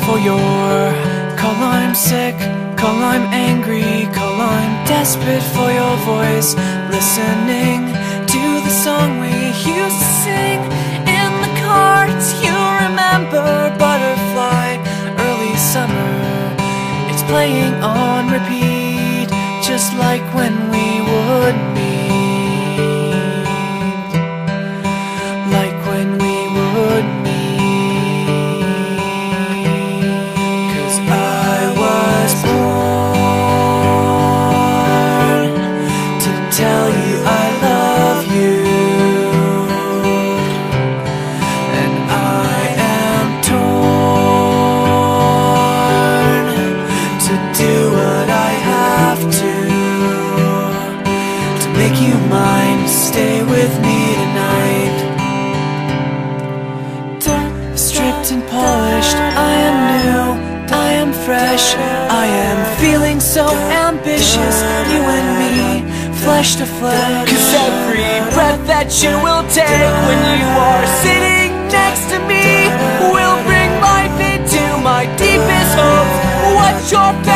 for your call. I'm sick, call I'm angry, call I'm desperate for your voice. Listening to the song we used to sing in the car. Do you remember Butterfly, early summer? It's playing on repeat, just like when we would meet, like when we would meet. 'Cause I was born to tell you I love you, and I am torn to do what I have to make you mine. Stay with me tonight. Stripped and polished, I am new, I am fresh, I am feeling so ambitious. You and me, flesh to flesh. 'Cause every breath that you will take when you are sitting next to me will bring life into my deepest hopes. What's your